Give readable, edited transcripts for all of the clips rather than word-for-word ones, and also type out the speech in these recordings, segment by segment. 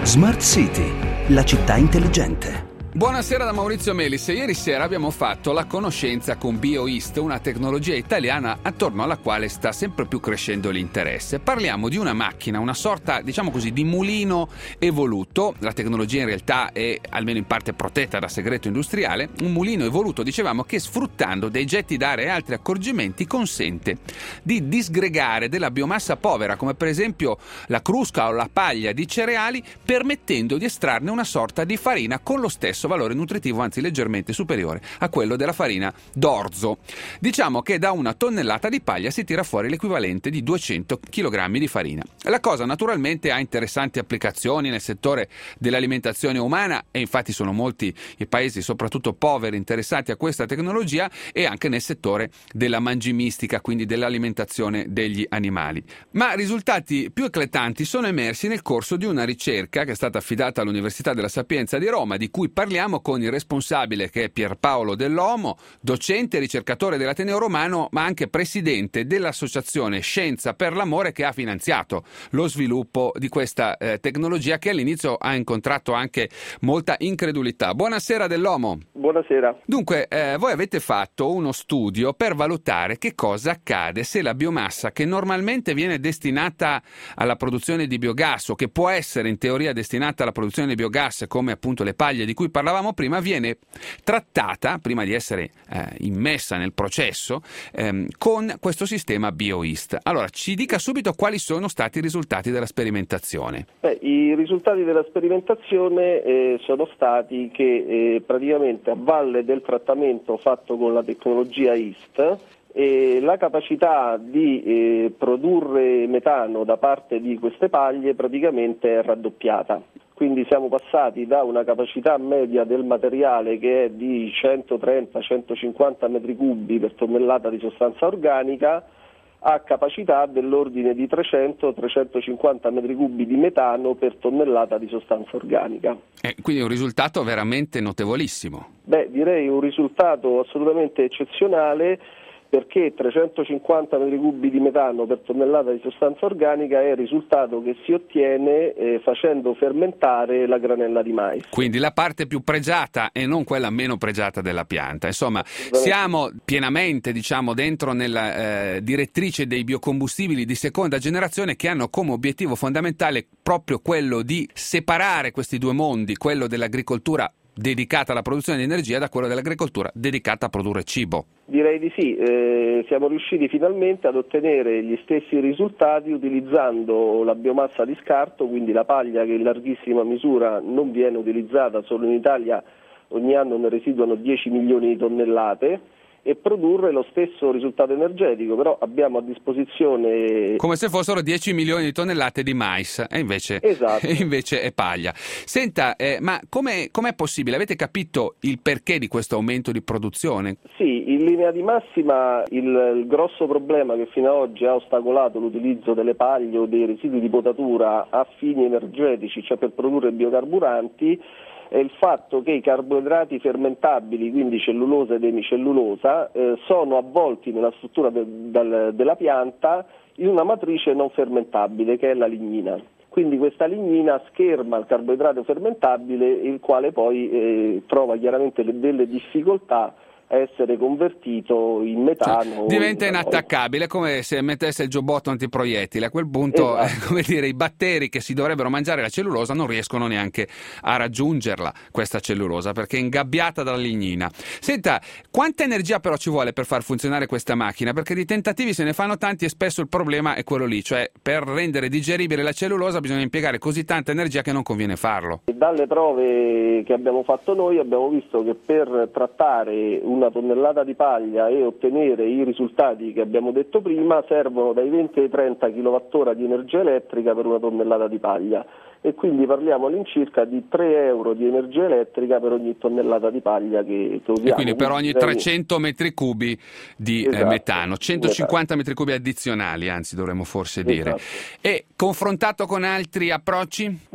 Smart City, la città intelligente. Buonasera da Maurizio Melis. Ieri sera abbiamo fatto la conoscenza con BioEast, una tecnologia italiana attorno alla quale sta sempre più crescendo l'interesse. Parliamo di una macchina, una sorta, diciamo così, di mulino evoluto. La tecnologia in realtà è almeno in parte protetta da segreto industriale. Un mulino evoluto, dicevamo, che sfruttando dei getti d'aria e altri accorgimenti consente di disgregare della biomassa povera, come per esempio la crusca o la paglia di cereali, permettendo di estrarne una sorta di farina con lo stesso valore nutritivo, anzi leggermente superiore a quello della farina d'orzo. Diciamo che da una tonnellata di paglia si tira fuori l'equivalente di 200 kg di farina. La cosa naturalmente ha interessanti applicazioni nel settore dell'alimentazione umana e infatti sono molti i paesi, soprattutto poveri, interessati a questa tecnologia, e anche nel settore della mangimistica, quindi dell'alimentazione degli animali. Ma risultati più eclatanti sono emersi nel corso di una ricerca che è stata affidata all'Università della Sapienza di Roma, di cui parliamo con il responsabile, che è Pierpaolo Dell'Omo, docente e ricercatore dell'Ateneo Romano, ma anche presidente dell'associazione Scienza per l'Amore, che ha finanziato lo sviluppo di questa tecnologia, che all'inizio ha incontrato anche molta incredulità. Buonasera Dell'Omo. Buonasera. Dunque, voi avete fatto uno studio per valutare che cosa accade se la biomassa, che normalmente viene destinata alla produzione di biogas, o che può essere in teoria destinata alla produzione di biogas, come appunto le paglie di cui parlavamo prima, viene trattata prima di essere immessa nel processo con questo sistema BioEast. Allora, ci dica subito quali sono stati i risultati della sperimentazione. I risultati della sperimentazione sono stati che praticamente a valle del trattamento fatto con la tecnologia EAST, la capacità di produrre metano da parte di queste paglie praticamente è raddoppiata. Quindi siamo passati da una capacità media del materiale che è di 130-150 metri cubi per tonnellata di sostanza organica a capacità dell'ordine di 300-350 metri cubi di metano per tonnellata di sostanza organica. Quindi un risultato veramente notevolissimo. Direi un risultato assolutamente eccezionale, perché 350 metri cubi di metano per tonnellata di sostanza organica è il risultato che si ottiene facendo fermentare la granella di mais. Quindi la parte più pregiata e non quella meno pregiata della pianta. Insomma, siamo pienamente, dentro nella direttrice dei biocombustibili di seconda generazione, che hanno come obiettivo fondamentale proprio quello di separare questi due mondi, quello dell'agricoltura dedicata alla produzione di energia da quello dell'agricoltura dedicata a produrre cibo. Direi di sì, siamo riusciti finalmente ad ottenere gli stessi risultati utilizzando la biomassa di scarto, quindi la paglia che in larghissima misura non viene utilizzata. Solo in Italia ogni anno ne residuano 10 milioni di tonnellate, e produrre lo stesso risultato energetico, però abbiamo a disposizione... Come se fossero 10 milioni di tonnellate di mais, e invece, esatto. invece è paglia. Senta, ma com'è possibile? Avete capito il perché di questo aumento di produzione? Sì, in linea di massima il grosso problema che fino ad oggi ha ostacolato l'utilizzo delle paglie o dei residui di potatura a fini energetici, cioè per produrre biocarburanti, è il fatto che i carboidrati fermentabili, quindi cellulosa ed emicellulosa, sono avvolti nella struttura della pianta in una matrice non fermentabile, che è la lignina. Quindi questa lignina scherma il carboidrato fermentabile, il quale poi trova chiaramente delle difficoltà a essere convertito in metano. Diventa inattaccabile, come se mettesse il giubbotto antiproiettile. A quel punto, esatto. I batteri che si dovrebbero mangiare la cellulosa non riescono neanche a raggiungerla, questa cellulosa, perché è ingabbiata dalla lignina. Senta, quanta energia però ci vuole per far funzionare questa macchina? Perché di tentativi se ne fanno tanti e spesso il problema è quello lì, cioè per rendere digeribile la cellulosa bisogna impiegare così tanta energia che non conviene farlo. Dalle prove che abbiamo fatto noi abbiamo visto che per trattare una tonnellata di paglia e ottenere i risultati che abbiamo detto prima servono dai 20 ai 30 kWh di energia elettrica per una tonnellata di paglia, e quindi parliamo all'incirca di 3 euro di energia elettrica per ogni tonnellata di paglia che usiamo. E quindi per ogni 300 metri cubi di metano, 150 metri cubi addizionali, anzi dovremmo forse dire. E confrontato con altri approcci?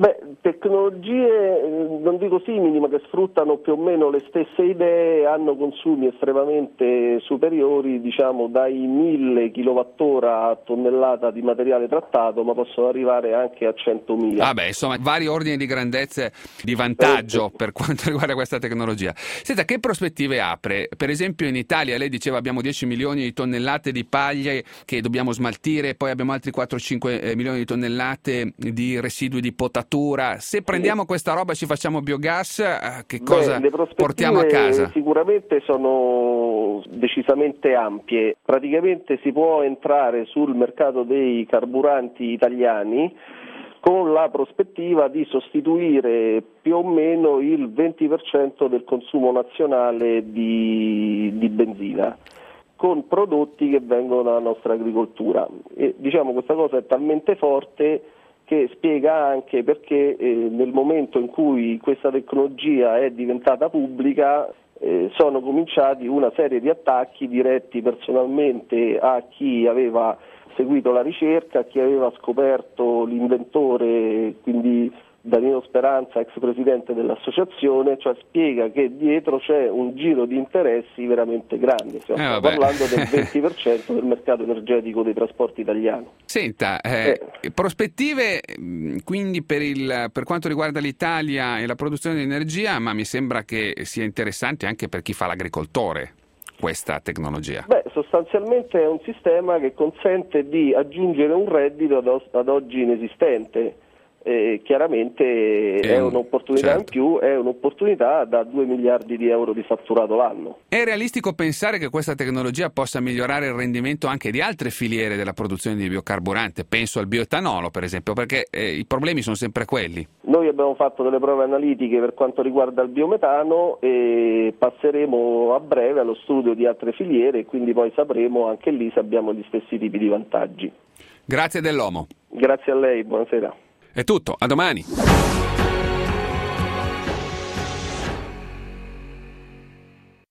Tecnologie, non dico simili, ma che sfruttano più o meno le stesse idee, hanno consumi estremamente superiori, diciamo dai 1000 kWh a tonnellata di materiale trattato, ma possono arrivare anche a 100.000. insomma vari ordini di grandezze di vantaggio per quanto riguarda questa tecnologia. Senta, che prospettive apre? Per esempio in Italia lei diceva abbiamo 10 milioni di tonnellate di paglie che dobbiamo smaltire, poi abbiamo altri 4-5 milioni di tonnellate di residui di potatura. Se prendiamo questa roba e ci facciamo biogas, che cosa portiamo a casa? Sicuramente sono decisamente ampie. Praticamente si può entrare sul mercato dei carburanti italiani con la prospettiva di sostituire più o meno il 20% del consumo nazionale di benzina con prodotti che vengono dalla nostra agricoltura. E diciamo questa cosa è talmente forte che spiega anche perché nel momento in cui questa tecnologia è diventata pubblica sono cominciati una serie di attacchi diretti personalmente a chi aveva seguito la ricerca, chi aveva scoperto l'inventore, quindi Danilo Speranza, ex presidente dell'associazione, cioè spiega che dietro c'è un giro di interessi veramente grande. Stiamo parlando del 20% del mercato energetico dei trasporti italiani. Senta, prospettive quindi per quanto riguarda l'Italia e la produzione di energia, ma mi sembra che sia interessante anche per chi fa l'agricoltore questa tecnologia. Sostanzialmente è un sistema che consente di aggiungere un reddito ad oggi inesistente. Chiaramente è un'opportunità in più, è un'opportunità da 2 miliardi di euro di fatturato l'anno. È realistico pensare che questa tecnologia possa migliorare il rendimento anche di altre filiere della produzione di biocarburante? Penso al bioetanolo per esempio, perché i problemi sono sempre quelli. Noi abbiamo fatto delle prove analitiche per quanto riguarda il biometano e passeremo a breve allo studio di altre filiere e quindi poi sapremo anche lì se abbiamo gli stessi tipi di vantaggi. Grazie dell'Omo. Grazie a lei, buonasera. È tutto, a domani.